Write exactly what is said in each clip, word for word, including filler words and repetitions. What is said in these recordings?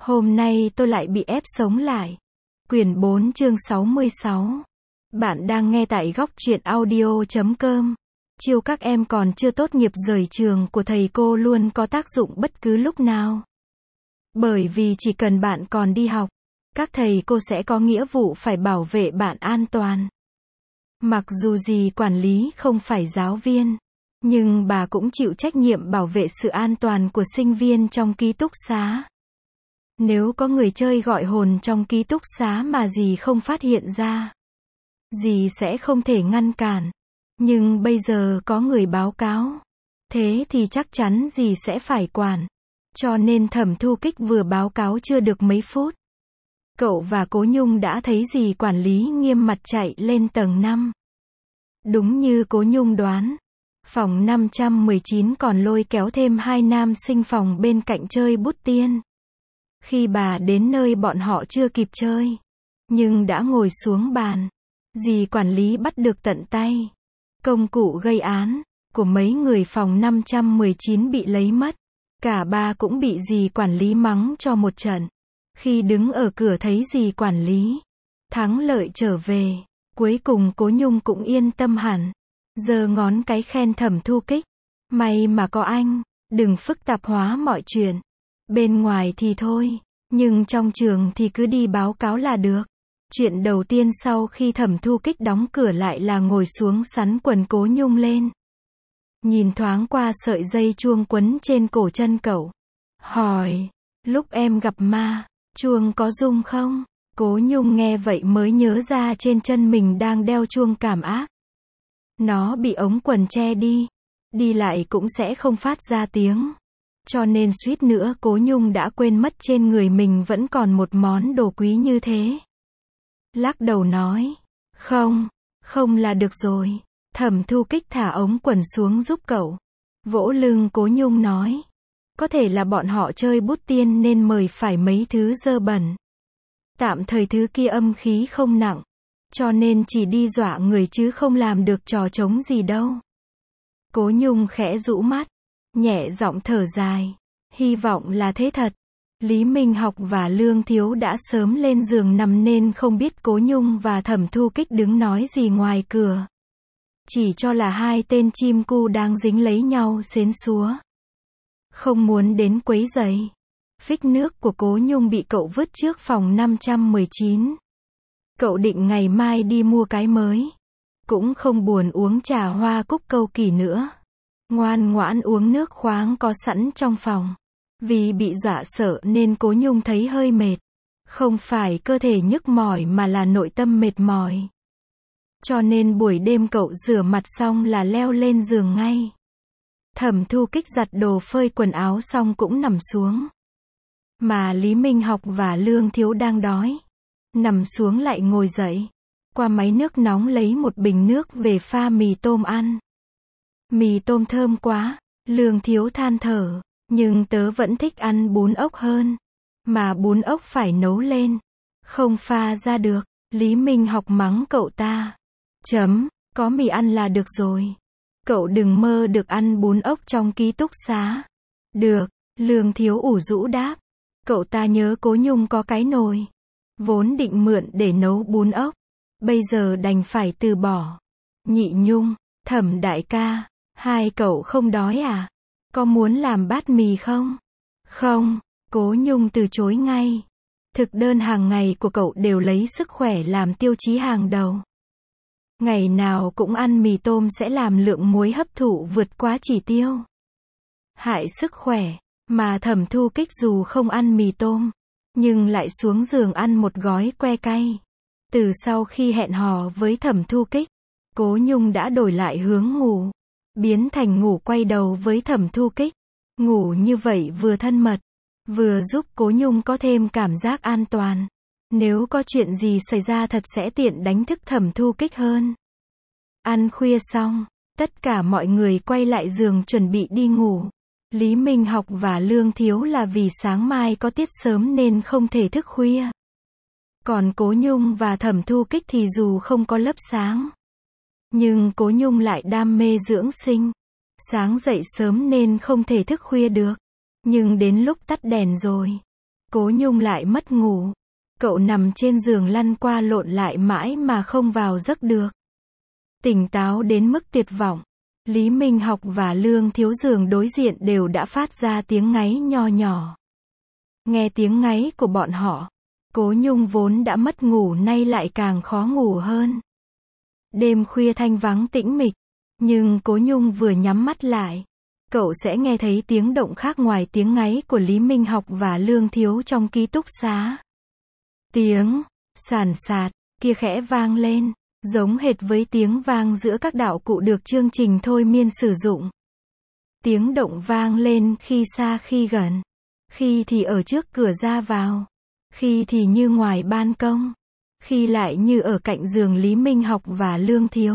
Hôm nay tôi lại bị ép sống lại. Quyển bốn chương sáu mươi sáu. Bạn đang nghe tại góc truyện audio chấm com. Chiêu các em còn chưa tốt nghiệp rời trường của thầy cô luôn có tác dụng bất cứ lúc nào. Bởi vì chỉ cần bạn còn đi học, các thầy cô sẽ có nghĩa vụ phải bảo vệ bạn an toàn. Mặc dù dì quản lý không phải giáo viên, nhưng bà cũng chịu trách nhiệm bảo vệ sự an toàn của sinh viên trong ký túc xá. Nếu có người chơi gọi hồn trong ký túc xá mà dì không phát hiện ra, dì sẽ không thể ngăn cản. Nhưng bây giờ có người báo cáo, thế thì chắc chắn dì sẽ phải quản. Cho nên Thẩm Thu Kích vừa báo cáo chưa được mấy phút, cậu và Cố Nhung đã thấy dì quản lý nghiêm mặt chạy lên tầng năm. Đúng như Cố Nhung đoán, phòng năm trăm mười chín còn lôi kéo thêm hai nam sinh phòng bên cạnh chơi bút tiên. Khi bà đến nơi bọn họ chưa kịp chơi, nhưng đã ngồi xuống bàn, dì quản lý bắt được tận tay. Công cụ gây án của mấy người phòng năm trăm mười chín bị lấy mất. Cả ba cũng bị dì quản lý mắng cho một trận. Khi đứng ở cửa thấy dì quản lý thắng lợi trở về, cuối cùng Cố Nhung cũng yên tâm hẳn. Giơ ngón cái khen Thẩm Thu Kích. May mà có anh, đừng phức tạp hóa mọi chuyện. Bên ngoài thì thôi, nhưng trong trường thì cứ đi báo cáo là được. Chuyện đầu tiên sau khi Thẩm Thu Kích đóng cửa lại là ngồi xuống sắn quần Cố Nhung lên. Nhìn thoáng qua sợi dây chuông quấn trên cổ chân cậu. Hỏi, lúc em gặp ma, chuông có rung không? Cố Nhung nghe vậy mới nhớ ra trên chân mình đang đeo chuông cảm ác. Nó bị ống quần che đi, đi lại cũng sẽ không phát ra tiếng. Cho nên suýt nữa Cố Nhung đã quên mất trên người mình vẫn còn một món đồ quý như thế. Lắc đầu nói, không, không là được rồi. Thẩm Thu Kích thả ống quần xuống giúp cậu. Vỗ lưng Cố Nhung nói, có thể là bọn họ chơi bút tiên nên mời phải mấy thứ dơ bẩn. Tạm thời thứ kia âm khí không nặng, cho nên chỉ đi dọa người chứ không làm được trò trống gì đâu. Cố Nhung khẽ rũ mắt, nhẹ giọng thở dài, hy vọng là thế thật. Lý Minh Học và Lương Thiếu đã sớm lên giường nằm nên không biết Cố Nhung và Thẩm Thu Kích đứng nói gì ngoài cửa. Chỉ cho là hai tên chim cu đang dính lấy nhau xến xúa. Không muốn đến quấy rầy. Phích nước của Cố Nhung bị cậu vứt trước phòng năm trăm mười chín. Cậu định ngày mai đi mua cái mới. Cũng không buồn uống trà hoa cúc câu kỳ nữa. Ngoan ngoãn uống nước khoáng có sẵn trong phòng. Vì bị dọa sợ nên Cố Nhung thấy hơi mệt. Không phải cơ thể nhức mỏi mà là nội tâm mệt mỏi. Cho nên buổi đêm cậu rửa mặt xong là leo lên giường ngay. Thẩm Thu Kích giặt đồ phơi quần áo xong cũng nằm xuống. Mà Lý Minh Học và Lương Thiếu đang đói. Nằm xuống lại ngồi dậy. Qua máy nước nóng lấy một bình nước về pha mì tôm ăn. Mì tôm thơm quá. Lương Thiếu than thở. Nhưng tớ vẫn thích ăn bún ốc hơn. Mà bún ốc phải nấu lên. Không pha ra được. Lý Minh Học mắng cậu ta. Chấm, có mì ăn là được rồi. Cậu đừng mơ được ăn bún ốc trong ký túc xá. Được, Lương Thiếu ủ rũ đáp. Cậu ta nhớ Cố Nhung có cái nồi. Vốn định mượn để nấu bún ốc. Bây giờ đành phải từ bỏ. Nhị Nhung, Thẩm đại ca, hai cậu không đói à? Có muốn làm bát mì không? Không, Cố Nhung từ chối ngay. Thực đơn hàng ngày của cậu đều lấy sức khỏe làm tiêu chí hàng đầu. Ngày nào cũng ăn mì tôm sẽ làm lượng muối hấp thụ vượt quá chỉ tiêu. Hại sức khỏe, mà Thẩm Thu Kích dù không ăn mì tôm, nhưng lại xuống giường ăn một gói que cay. Từ sau khi hẹn hò với Thẩm Thu Kích, Cố Nhung đã đổi lại hướng ngủ, biến thành ngủ quay đầu với Thẩm Thu Kích. Ngủ như vậy vừa thân mật, vừa giúp Cố Nhung có thêm cảm giác an toàn. Nếu có chuyện gì xảy ra thật sẽ tiện đánh thức Thẩm Thu Kích hơn. Ăn khuya xong, tất cả mọi người quay lại giường chuẩn bị đi ngủ. Lý Minh Học và Lương Thiếu là vì sáng mai có tiết sớm nên không thể thức khuya. Còn Cố Nhung và Thẩm Thu Kích thì dù không có lớp sáng, nhưng Cố Nhung lại đam mê dưỡng sinh. Sáng dậy sớm nên không thể thức khuya được. Nhưng đến lúc tắt đèn rồi, Cố Nhung lại mất ngủ. Cậu nằm trên giường lăn qua lộn lại mãi mà không vào giấc được. Tỉnh táo đến mức tuyệt vọng. Lý Minh Học và Lương Thiếu giường đối diện đều đã phát ra tiếng ngáy nho nhỏ. Nghe tiếng ngáy của bọn họ, Cố Nhung vốn đã mất ngủ nay lại càng khó ngủ hơn. Đêm khuya thanh vắng tĩnh mịch, nhưng Cố Nhung vừa nhắm mắt lại, cậu sẽ nghe thấy tiếng động khác ngoài tiếng ngáy của Lý Minh Học và Lương Thiếu trong ký túc xá. Tiếng sàn sạt kia khẽ vang lên, giống hệt với tiếng vang giữa các đạo cụ được chương trình thôi miên sử dụng. Tiếng động vang lên khi xa khi gần, khi thì ở trước cửa ra vào, khi thì như ngoài ban công, khi lại như ở cạnh giường Lý Minh Học và Lương Thiếu,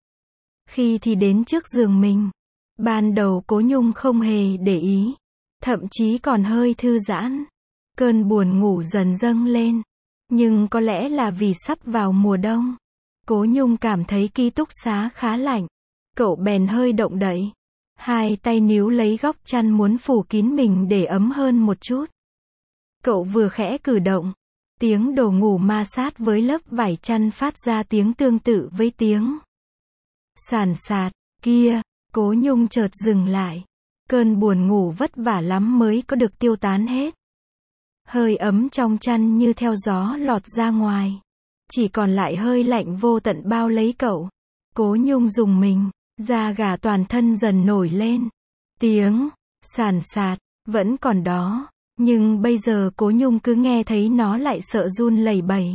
khi thì đến trước giường mình. Ban đầu Cố Nhung không hề để ý, thậm chí còn hơi thư giãn. Cơn buồn ngủ dần dâng lên, nhưng có lẽ là vì sắp vào mùa đông. Cố Nhung cảm thấy ký túc xá khá lạnh. Cậu bèn hơi động đậy. Hai tay níu lấy góc chăn muốn phủ kín mình để ấm hơn một chút. Cậu vừa khẽ cử động, tiếng đồ ngủ ma sát với lớp vải chăn phát ra tiếng tương tự với tiếng sàn sạt kia. Cố Nhung chợt dừng lại. Cơn buồn ngủ vất vả lắm mới có được tiêu tán hết. Hơi ấm trong chăn như theo gió lọt ra ngoài. Chỉ còn lại hơi lạnh vô tận bao lấy cậu. Cố Nhung rùng mình, da gà toàn thân dần nổi lên. Tiếng sàn sạt vẫn còn đó, nhưng bây giờ Cố Nhung cứ nghe thấy nó lại sợ run lẩy bẩy.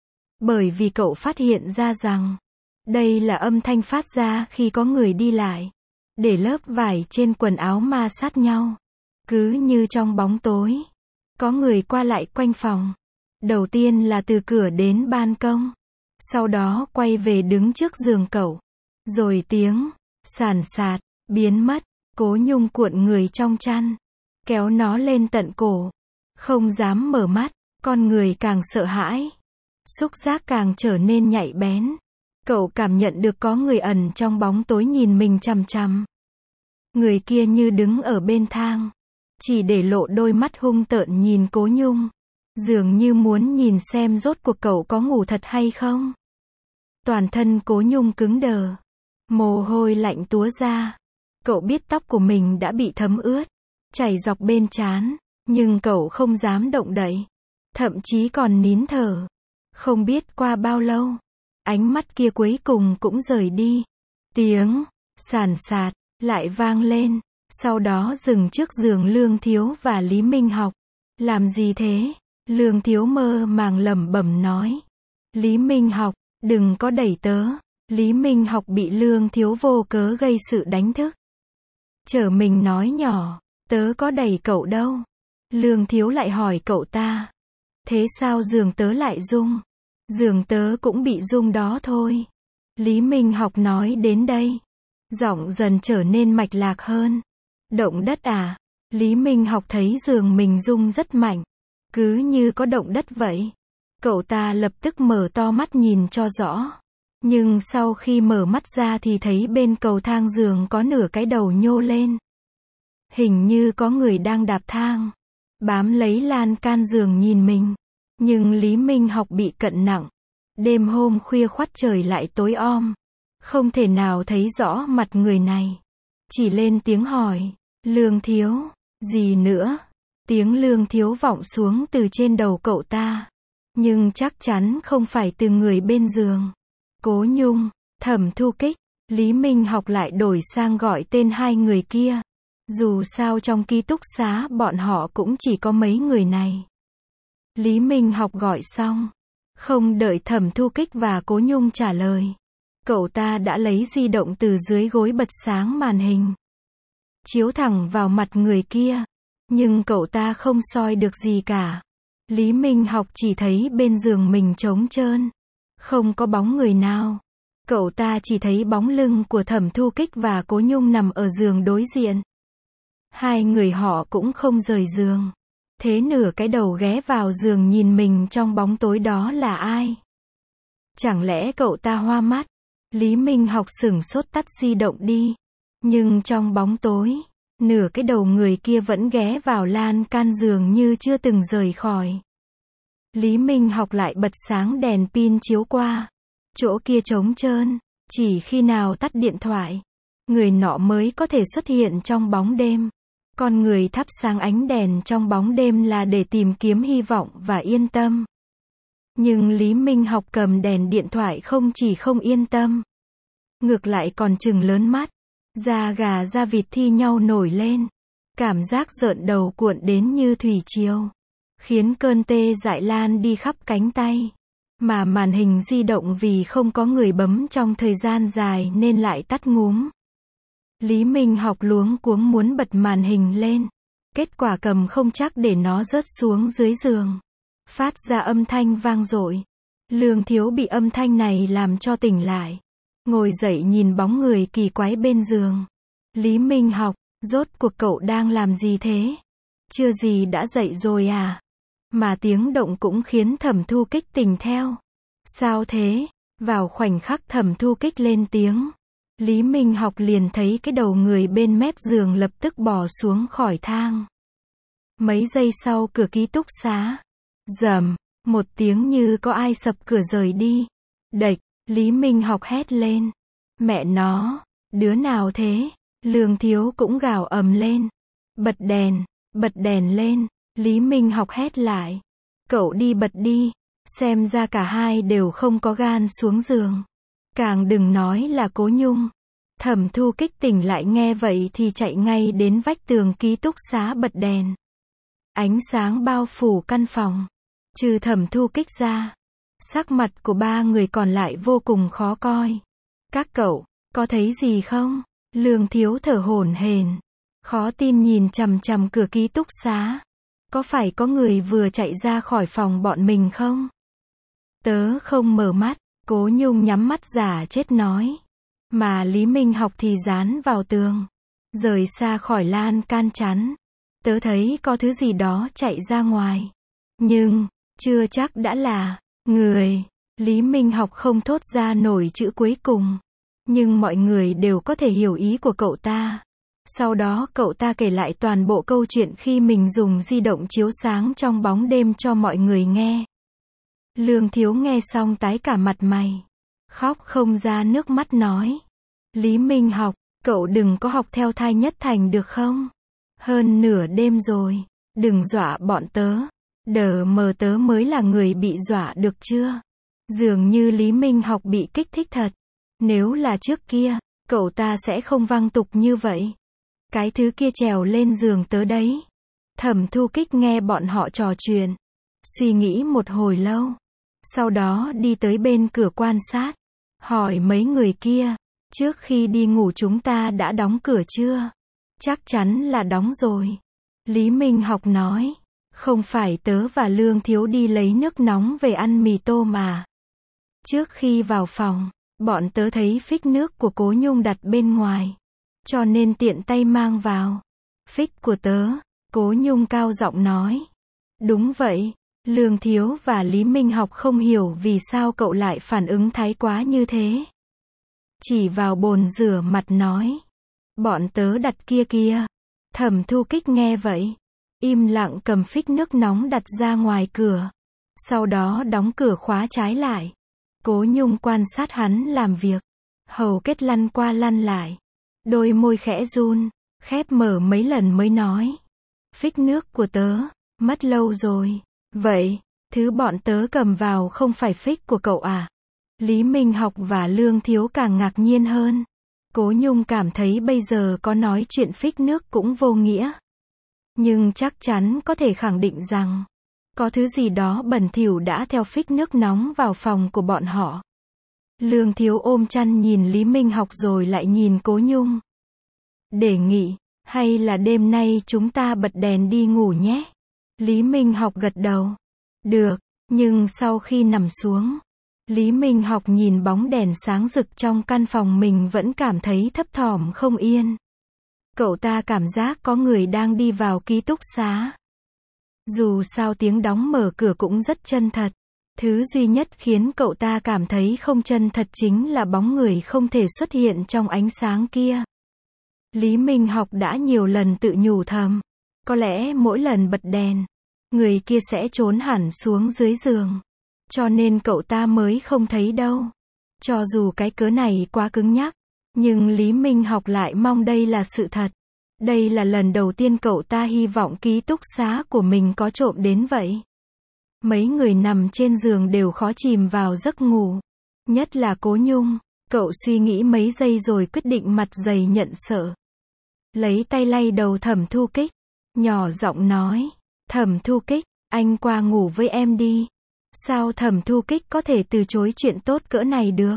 Bởi vì cậu phát hiện ra rằng đây là âm thanh phát ra khi có người đi lại, để lớp vải trên quần áo ma sát nhau. Cứ như trong bóng tối, có người qua lại quanh phòng. Đầu tiên là từ cửa đến ban công, sau đó quay về đứng trước giường cậu. Rồi tiếng sàn sạt biến mất. Cố Nhung cuộn người trong chăn, kéo nó lên tận cổ, không dám mở mắt. Con người càng sợ hãi, xúc giác càng trở nên nhạy bén. Cậu cảm nhận được có người ẩn trong bóng tối nhìn mình chằm chằm. Người kia như đứng ở bên thang, chỉ để lộ đôi mắt hung tợn nhìn Cố Nhung, dường như muốn nhìn xem rốt cuộc cậu có ngủ thật hay không. Toàn thân Cố Nhung cứng đờ, mồ hôi lạnh túa ra. Cậu biết tóc của mình đã bị thấm ướt, chảy dọc bên trán, nhưng cậu không dám động đậy, thậm chí còn nín thở. Không biết qua bao lâu, ánh mắt kia cuối cùng cũng rời đi. Tiếng sàn sạt lại vang lên, sau đó dừng trước giường Lương Thiếu và Lý Minh Học. Làm gì thế? Lương Thiếu mơ màng lẩm bẩm nói. Lý Minh Học, đừng có đẩy tớ. Lý Minh Học bị Lương Thiếu vô cớ gây sự đánh thức. Trở mình nói nhỏ, tớ có đẩy cậu đâu. Lương Thiếu lại hỏi cậu ta. Thế sao giường tớ lại rung? Giường tớ cũng bị rung đó thôi. Lý Minh Học nói đến đây, giọng dần trở nên mạch lạc hơn. Động đất à? Lý Minh Học thấy giường mình rung rất mạnh, cứ như có động đất vậy. Cậu ta lập tức mở to mắt nhìn cho rõ. Nhưng sau khi mở mắt ra thì thấy bên cầu thang giường có nửa cái đầu nhô lên. Hình như có người đang đạp thang, bám lấy lan can giường nhìn mình. Nhưng Lý Minh Học bị cận nặng. Đêm hôm khuya khoắt trời lại tối om, không thể nào thấy rõ mặt người này. Chỉ lên tiếng hỏi, Lương Thiếu, gì nữa? Tiếng Lương Thiếu vọng xuống từ trên đầu cậu ta, nhưng chắc chắn không phải từ người bên giường. Cố Nhung, Thẩm Thu Kích. Lý Minh Học lại đổi sang gọi tên hai người kia. Dù sao trong ký túc xá bọn họ cũng chỉ có mấy người này. Lý Minh Học gọi xong, không đợi Thẩm Thu Kích và Cố Nhung trả lời, cậu ta đã lấy di động từ dưới gối bật sáng màn hình, chiếu thẳng vào mặt người kia. Nhưng cậu ta không soi được gì cả. Lý Minh Học chỉ thấy bên giường mình trống trơn, không có bóng người nào. Cậu ta chỉ thấy bóng lưng của Thẩm Thu Kích và Cố Nhung nằm ở giường đối diện. Hai người họ cũng không rời giường. Thế nửa cái đầu ghé vào giường nhìn mình trong bóng tối đó là ai? Chẳng lẽ cậu ta hoa mắt? Lý Minh Học sửng sốt tắt di động đi. Nhưng trong bóng tối, Nửa cái đầu người kia vẫn ghé vào lan can giường như chưa từng rời khỏi. Lý Minh Học lại bật sáng đèn pin chiếu qua. Chỗ kia trống trơn, chỉ khi nào tắt điện thoại, người nọ mới có thể xuất hiện trong bóng đêm. Con người thắp sáng ánh đèn trong bóng đêm là để tìm kiếm hy vọng và yên tâm. Nhưng Lý Minh Học cầm đèn điện thoại không chỉ không yên tâm, ngược lại còn trừng lớn mắt, da gà da vịt thi nhau nổi lên, cảm giác rợn đầu cuộn đến như thủy triều, khiến cơn tê dại lan đi khắp cánh tay. Mà màn hình di động vì không có người bấm trong thời gian dài nên lại tắt ngúm. Lý Minh Học luống cuống muốn bật màn hình lên, kết quả cầm không chắc để nó rớt xuống dưới giường, phát ra âm thanh vang dội. Lương Thiếu bị âm thanh này làm cho tỉnh lại, ngồi dậy nhìn bóng người kỳ quái bên giường. Lý Minh Học, rốt cuộc cậu đang làm gì thế? Chưa gì đã dậy rồi à? Mà tiếng động cũng khiến Thẩm Thu Kích tỉnh theo. Sao thế? Vào khoảnh khắc Thẩm Thu Kích lên tiếng, Lý Minh Học liền thấy cái đầu người bên mép giường lập tức bò xuống khỏi thang. Mấy giây sau cửa ký túc xá, rầm, một tiếng như có ai sập cửa rời đi. Đệch, Lý Minh Học hét lên. Mẹ nó, đứa nào thế? Lương Thiếu cũng gào ầm lên. Bật đèn, bật đèn lên, Lý Minh Học hét lại. Cậu đi bật đi, xem ra cả hai đều không có gan xuống giường. Càng đừng nói là Cố Nhung. Thẩm Thu Kích tỉnh lại nghe vậy thì chạy ngay đến vách tường ký túc xá bật đèn. Ánh sáng bao phủ căn phòng. Trừ Thẩm Thu Kích ra, sắc mặt của ba người còn lại vô cùng khó coi. Các cậu, có thấy gì không? Lương Thiếu thở hổn hển, khó tin nhìn chằm chằm cửa ký túc xá. Có phải có người vừa chạy ra khỏi phòng bọn mình không? Tớ không mở mắt, Cố Nhung nhắm mắt giả chết nói. Mà Lý Minh Học thì dán vào tường, rời xa khỏi lan can chắn. Tớ thấy có thứ gì đó chạy ra ngoài. Nhưng, chưa chắc đã là người. Lý Minh Học không thốt ra nổi chữ cuối cùng. Nhưng mọi người đều có thể hiểu ý của cậu ta. Sau đó cậu ta kể lại toàn bộ câu chuyện khi mình dùng di động chiếu sáng trong bóng đêm cho mọi người nghe. Lương Thiếu nghe xong tái cả mặt mày, khóc không ra nước mắt nói. Lý Minh Học, cậu đừng có học theo Thai Nhất Thành được không? Hơn nửa đêm rồi, đừng dọa bọn tớ. Đờ mờ tớ mới là người bị dọa được chưa? Dường như Lý Minh Học bị kích thích thật. Nếu là trước kia, cậu ta sẽ không văng tục như vậy. Cái thứ kia trèo lên giường tớ đấy. Thẩm Thu Kích nghe bọn họ trò chuyện, suy nghĩ một hồi lâu. Sau đó đi tới bên cửa quan sát, hỏi mấy người kia, trước khi đi ngủ chúng ta đã đóng cửa chưa? Chắc chắn là đóng rồi. Lý Minh Học nói, không phải tớ và Lương Thiếu đi lấy nước nóng về ăn mì tôm mà. Trước khi vào phòng, bọn tớ thấy phích nước của Cố Nhung đặt bên ngoài, cho nên tiện tay mang vào. Phích của tớ, Cố Nhung cao giọng nói. Đúng vậy. Lương Thiếu và Lý Minh Học không hiểu vì sao cậu lại phản ứng thái quá như thế. Chỉ vào bồn rửa mặt nói. Bọn tớ đặt kia kia. Thẩm Thu Kích nghe vậy, im lặng cầm phích nước nóng đặt ra ngoài cửa. Sau đó đóng cửa khóa trái lại. Cố Nhung quan sát hắn làm việc. Hầu kết lăn qua lăn lại. Đôi môi khẽ run, khép mở mấy lần mới nói. Phích nước của tớ, mất lâu rồi. Vậy, thứ bọn tớ cầm vào không phải phích của cậu à? Lý Minh Học và Lương Thiếu càng ngạc nhiên hơn. Cố Nhung cảm thấy bây giờ có nói chuyện phích nước cũng vô nghĩa. Nhưng chắc chắn có thể khẳng định rằng, có thứ gì đó bẩn thỉu đã theo phích nước nóng vào phòng của bọn họ. Lương Thiếu ôm chăn nhìn Lý Minh Học rồi lại nhìn Cố Nhung. Đề nghị, hay là đêm nay chúng ta bật đèn đi ngủ nhé? Lý Minh Học gật đầu. Được, nhưng sau khi nằm xuống, Lý Minh Học nhìn bóng đèn sáng rực trong căn phòng mình vẫn cảm thấy thấp thỏm không yên. Cậu ta cảm giác có người đang đi vào ký túc xá. Dù sao tiếng đóng mở cửa cũng rất chân thật. Thứ duy nhất khiến cậu ta cảm thấy không chân thật chính là bóng người không thể xuất hiện trong ánh sáng kia. Lý Minh Học đã nhiều lần tự nhủ thầm. Có lẽ mỗi lần bật đèn, người kia sẽ trốn hẳn xuống dưới giường. Cho nên cậu ta mới không thấy đâu. Cho dù cái cớ này quá cứng nhắc, nhưng Lý Minh Học lại mong đây là sự thật. Đây là lần đầu tiên cậu ta hy vọng ký túc xá của mình có trộm đến vậy. Mấy người nằm trên giường đều khó chìm vào giấc ngủ. Nhất là Cố Nhung. Cậu suy nghĩ mấy giây rồi quyết định mặt dày nhận sợ. Lấy tay lay đầu Thẩm Thu Kích. Nhỏ giọng nói. Thẩm Thu Kích, anh qua ngủ với em đi. Sao Thẩm Thu Kích có thể từ chối chuyện tốt cỡ này được?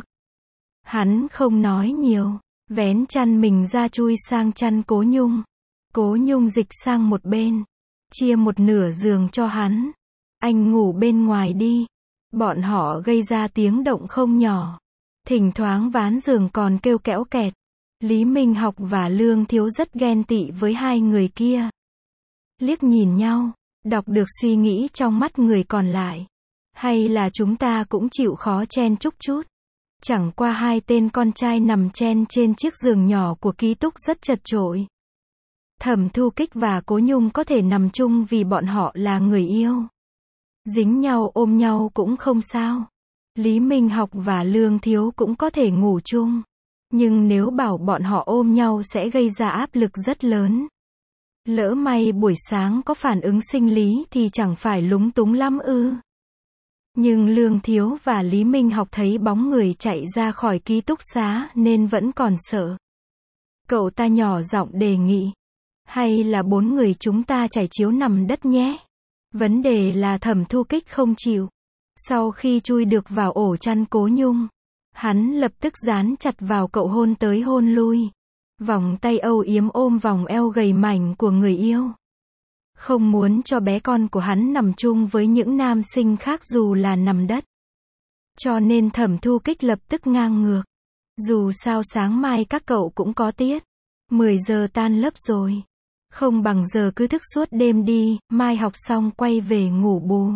Hắn không nói nhiều. Vén chăn mình ra chui sang chăn Cố Nhung. Cố Nhung dịch sang một bên. Chia một nửa giường cho hắn. Anh ngủ bên ngoài đi. Bọn họ gây ra tiếng động không nhỏ. Thỉnh thoảng ván giường còn kêu kẽo kẹt. Lý Minh Học và Lương Thiếu rất ghen tị với hai người kia. Liếc nhìn nhau, đọc được suy nghĩ trong mắt người còn lại. Hay là chúng ta cũng chịu khó chen chúc chút. Chẳng qua hai tên con trai nằm chen trên chiếc giường nhỏ của ký túc rất chật chội. Thẩm Thu Kích và Cố Nhung có thể nằm chung vì bọn họ là người yêu. Dính nhau ôm nhau cũng không sao. Lý Minh Học và Lương Thiếu cũng có thể ngủ chung. Nhưng nếu bảo bọn họ ôm nhau sẽ gây ra áp lực rất lớn. Lỡ may buổi sáng có phản ứng sinh lý thì chẳng phải lúng túng lắm ư. Nhưng Lương Thiếu và Lý Minh Học thấy bóng người chạy ra khỏi ký túc xá nên vẫn còn sợ. Cậu ta nhỏ giọng đề nghị. Hay là bốn người chúng ta trải chiếu nằm đất nhé. Vấn đề là Thẩm Thu Kích không chịu. Sau khi chui được vào ổ chăn Cố Nhung, hắn lập tức dán chặt vào cậu hôn tới hôn lui. Vòng tay âu yếm ôm vòng eo gầy mảnh của người yêu. Không muốn cho bé con của hắn nằm chung với những nam sinh khác dù là nằm đất. Cho nên Thẩm Thu Kích lập tức ngang ngược. Dù sao sáng mai các cậu cũng có tiết. mười giờ tan lớp rồi. Không bằng giờ cứ thức suốt đêm đi, mai học xong quay về ngủ bù.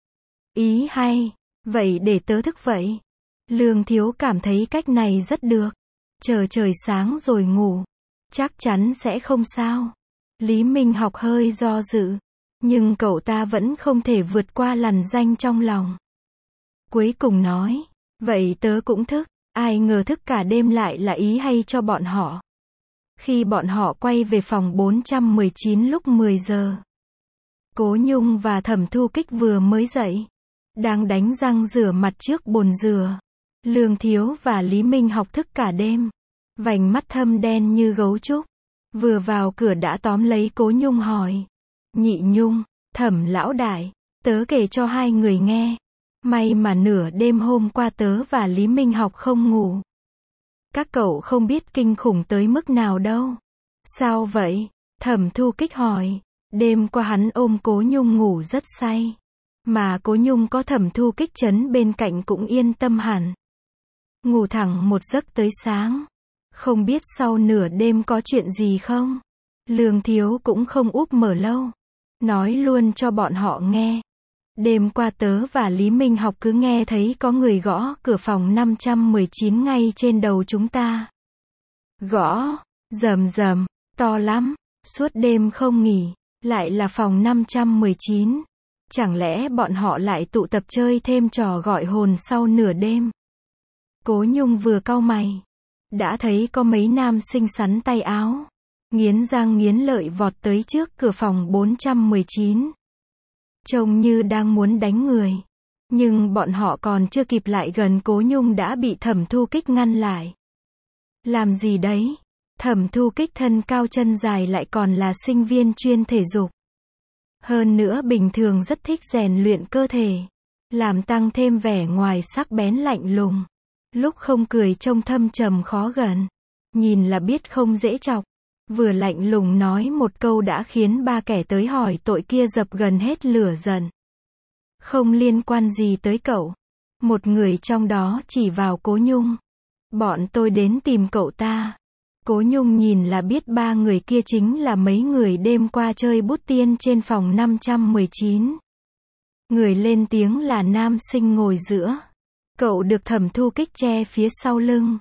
Ý hay. Vậy để tớ thức vậy. Lương Thiếu cảm thấy cách này rất được. Chờ trời sáng rồi ngủ. Chắc chắn sẽ không sao. Lý Minh Học hơi do dự. Nhưng cậu ta vẫn không thể vượt qua lằn ranh trong lòng. Cuối cùng nói. Vậy tớ cũng thức. Ai ngờ thức cả đêm lại là ý hay cho bọn họ. Khi bọn họ quay về phòng bốn trăm mười chín lúc mười giờ. Cố Nhung và Thẩm Thu Kích vừa mới dậy. Đang đánh răng rửa mặt trước bồn rửa. Lương Thiếu và Lý Minh Học thức cả đêm. Vành mắt thâm đen như gấu trúc. Vừa vào cửa đã tóm lấy Cố Nhung hỏi. Nhị Nhung, Thẩm lão đại, tớ kể cho hai người nghe. May mà nửa đêm hôm qua tớ và Lý Minh Học không ngủ. Các cậu không biết kinh khủng tới mức nào đâu. Sao vậy? Thẩm Thu Kích hỏi. Đêm qua hắn ôm Cố Nhung ngủ rất say. Mà Cố Nhung có Thẩm Thu Kích chấn bên cạnh cũng yên tâm hẳn. Ngủ thẳng một giấc tới sáng. Không biết sau nửa đêm có chuyện gì không? Lương Thiếu cũng không úp mở lâu. Nói luôn cho bọn họ nghe. Đêm qua tớ và Lý Minh Học cứ nghe thấy có người gõ cửa phòng năm trăm mười chín ngay trên đầu chúng ta. Gõ, rầm rầm, to lắm, suốt đêm không nghỉ, lại là phòng năm trăm mười chín. Chẳng lẽ bọn họ lại tụ tập chơi thêm trò gọi hồn sau nửa đêm? Cố Nhung vừa cau mày. Đã thấy có mấy nam sinh sắn tay áo. Nghiến răng nghiến lợi vọt tới trước cửa phòng bốn trăm mười chín. Trông như đang muốn đánh người. Nhưng bọn họ còn chưa kịp lại gần Cố Nhung đã bị Thẩm Thu Kích ngăn lại. Làm gì đấy? Thẩm Thu Kích thân cao chân dài lại còn là sinh viên chuyên thể dục. Hơn nữa bình thường rất thích rèn luyện cơ thể. Làm tăng thêm vẻ ngoài sắc bén lạnh lùng. Lúc không cười trông thâm trầm khó gần. Nhìn là biết không dễ chọc. Vừa lạnh lùng nói một câu đã khiến ba kẻ tới hỏi tội kia dập gần hết lửa giận. Không liên quan gì tới cậu. Một người trong đó chỉ vào Cố Nhung. Bọn tôi đến tìm cậu ta. Cố Nhung nhìn là biết ba người kia chính là mấy người đêm qua chơi bút tiên trên phòng năm trăm mười chín. Người lên tiếng là nam sinh ngồi giữa. Cậu được Thẩm Thu Kích che phía sau lưng.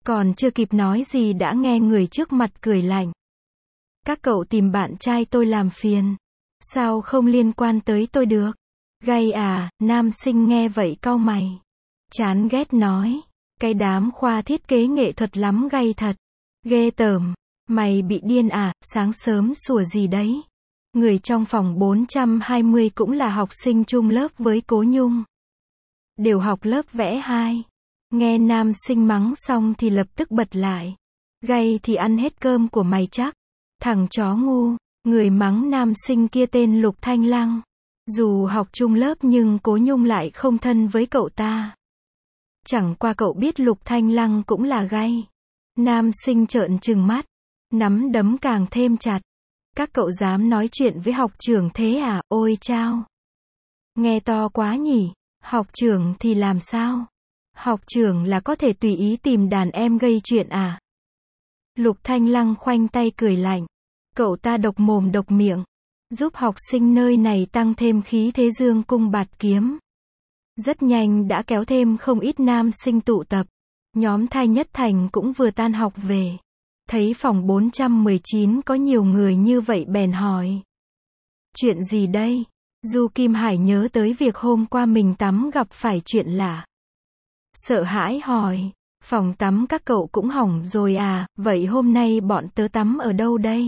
Còn chưa kịp nói gì đã nghe người trước mặt cười lạnh. Các cậu tìm bạn trai tôi làm phiền. Sao không liên quan tới tôi được? Gay à, nam sinh nghe vậy cau mày. Chán ghét nói. Cái đám khoa thiết kế nghệ thuật lắm gay thật. Ghê tởm. Mày bị điên à, sáng sớm sủa gì đấy? Người trong phòng bốn trăm hai mươi cũng là học sinh chung lớp với Cố Nhung. Đều học lớp vẽ hai. Nghe nam sinh mắng xong thì lập tức bật lại. Gay thì ăn hết cơm của mày chắc. Thằng chó ngu. Người mắng nam sinh kia tên Lục Thanh Lăng. Dù học chung lớp nhưng Cố Nhung lại không thân với cậu ta. Chẳng qua cậu biết Lục Thanh Lăng cũng là gay. Nam sinh trợn trừng mắt. Nắm đấm càng thêm chặt. Các cậu dám nói chuyện với học trưởng thế à, ôi chao. Nghe to quá nhỉ, học trưởng thì làm sao? Học trưởng là có thể tùy ý tìm đàn em gây chuyện à? Lục Thanh Lăng khoanh tay cười lạnh. Cậu ta độc mồm độc miệng. Giúp học sinh nơi này tăng thêm khí thế dương cung bạt kiếm. Rất nhanh đã kéo thêm không ít nam sinh tụ tập. Nhóm Thai Nhất Thành cũng vừa tan học về. Thấy phòng bốn trăm mười chín có nhiều người như vậy bèn hỏi. Chuyện gì đây? Du Kim Hải nhớ tới việc hôm qua mình tắm gặp phải chuyện lạ. Sợ hãi hỏi. Phòng tắm các cậu cũng hỏng rồi à, vậy hôm nay bọn tớ tắm ở đâu đây?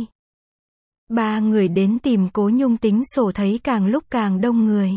Ba người đến tìm Cố Nhung tính sổ thấy càng lúc càng đông người.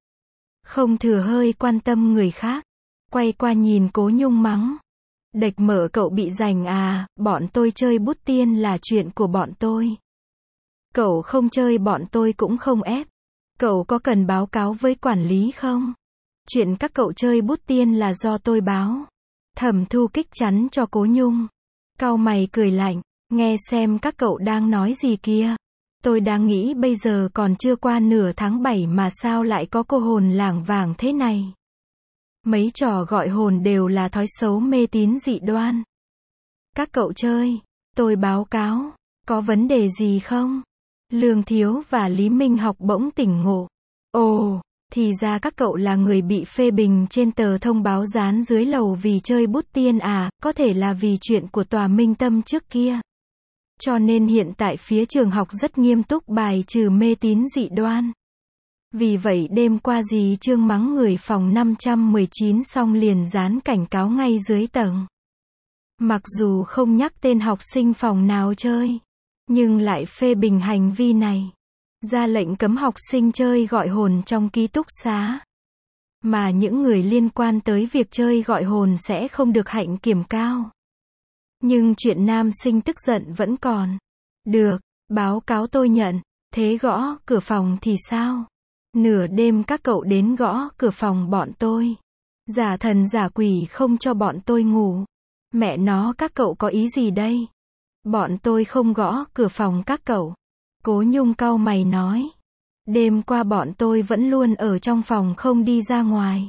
Không thừa hơi quan tâm người khác. Quay qua nhìn Cố Nhung mắng. Đệch mở cậu bị rành à, bọn tôi chơi bút tiên là chuyện của bọn tôi. Cậu không chơi bọn tôi cũng không ép. Cậu có cần báo cáo với quản lý không? Chuyện các cậu chơi bút tiên là do tôi báo. Thẩm Thu Kích chắn cho Cố Nhung. Cau mày cười lạnh, nghe xem các cậu đang nói gì kia. Tôi đang nghĩ bây giờ còn chưa qua nửa tháng bảy mà sao lại có cô hồn lảng vảng thế này. Mấy trò gọi hồn đều là thói xấu mê tín dị đoan. Các cậu chơi, tôi báo cáo, có vấn đề gì không? Lương Thiếu và Lý Minh Học bỗng tỉnh ngộ. Ồ, thì ra các cậu là người bị phê bình trên tờ thông báo dán dưới lầu vì chơi bút tiên à, có thể là vì chuyện của Tòa Minh Tâm trước kia. Cho nên hiện tại phía trường học rất nghiêm túc bài trừ mê tín dị đoan. Vì vậy đêm qua dì Trương mắng người phòng năm trăm mười chín xong liền dán cảnh cáo ngay dưới tầng. Mặc dù không nhắc tên học sinh phòng nào chơi, nhưng lại phê bình hành vi này. Ra lệnh cấm học sinh chơi gọi hồn trong ký túc xá. Mà những người liên quan tới việc chơi gọi hồn sẽ không được hạnh kiểm cao. Nhưng chuyện nam sinh tức giận vẫn còn. Được, báo cáo tôi nhận. Thế gõ cửa phòng thì sao? Nửa đêm các cậu đến gõ cửa phòng bọn tôi. Giả thần giả quỷ không cho bọn tôi ngủ. Mẹ nó các cậu có ý gì đây? Bọn tôi không gõ cửa phòng các cậu. Cố Nhung cau mày nói. Đêm qua bọn tôi vẫn luôn ở trong phòng không đi ra ngoài.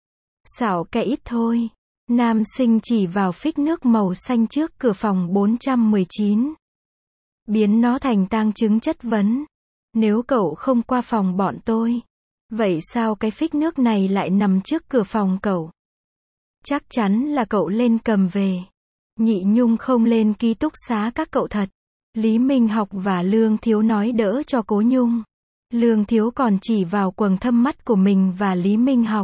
Xảo cái ít thôi. Nam sinh chỉ vào phích nước màu xanh trước cửa phòng bốn trăm mười chín. Biến nó thành tang chứng chất vấn. Nếu cậu không qua phòng bọn tôi, vậy sao cái phích nước này lại nằm trước cửa phòng cậu? Chắc chắn là cậu lên cầm về. Nhị Nhung không lên ký túc xá các cậu thật. Lý Minh Học và Lương Thiếu nói đỡ cho Cố Nhung. Lương Thiếu còn chỉ vào quầng thâm mắt của mình và Lý Minh Học.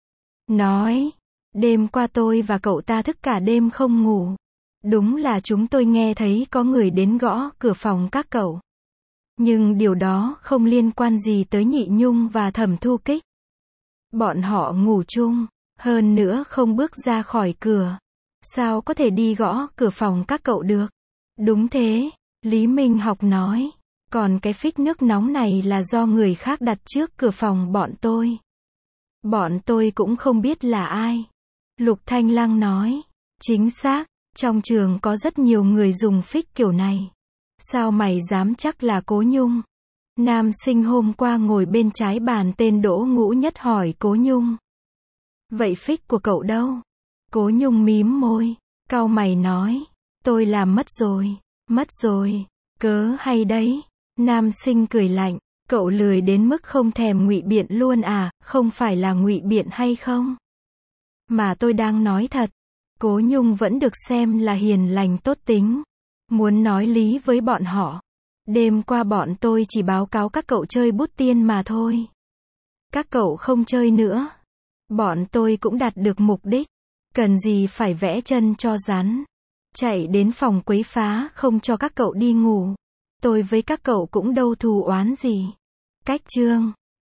Nói, đêm qua tôi và cậu ta thức cả đêm không ngủ. Đúng là chúng tôi nghe thấy có người đến gõ cửa phòng các cậu. Nhưng điều đó không liên quan gì tới Nhị Nhung và Thẩm Thu Kích. Bọn họ ngủ chung, hơn nữa không bước ra khỏi cửa. Sao có thể đi gõ cửa phòng các cậu được? Đúng thế, Lý Minh Học nói. Còn cái phích nước nóng này là do người khác đặt trước cửa phòng bọn tôi. Bọn tôi cũng không biết là ai. Lục Thanh Lăng nói. Chính xác, trong trường có rất nhiều người dùng phích kiểu này. Sao mày dám chắc là Cố Nhung? Nam sinh hôm qua ngồi bên trái bàn tên Đỗ Ngũ Nhất hỏi Cố Nhung. Vậy phích của cậu đâu? Cố Nhung mím môi, cau mày nói. Tôi làm mất rồi, mất rồi, cớ hay đấy. Nam sinh cười lạnh, cậu lười đến mức không thèm ngụy biện luôn à, không phải là ngụy biện hay không? Mà tôi đang nói thật. Cố Nhung vẫn được xem là hiền lành tốt tính. Muốn nói lý với bọn họ. Đêm qua bọn tôi chỉ báo cáo các cậu chơi bút tiên mà thôi. Các cậu không chơi nữa. Bọn tôi cũng đạt được mục đích. Cần gì phải vẽ chân cho rắn. Chạy đến phòng quấy phá không cho các cậu đi ngủ. Tôi với các cậu cũng đâu thù oán gì. Cách chương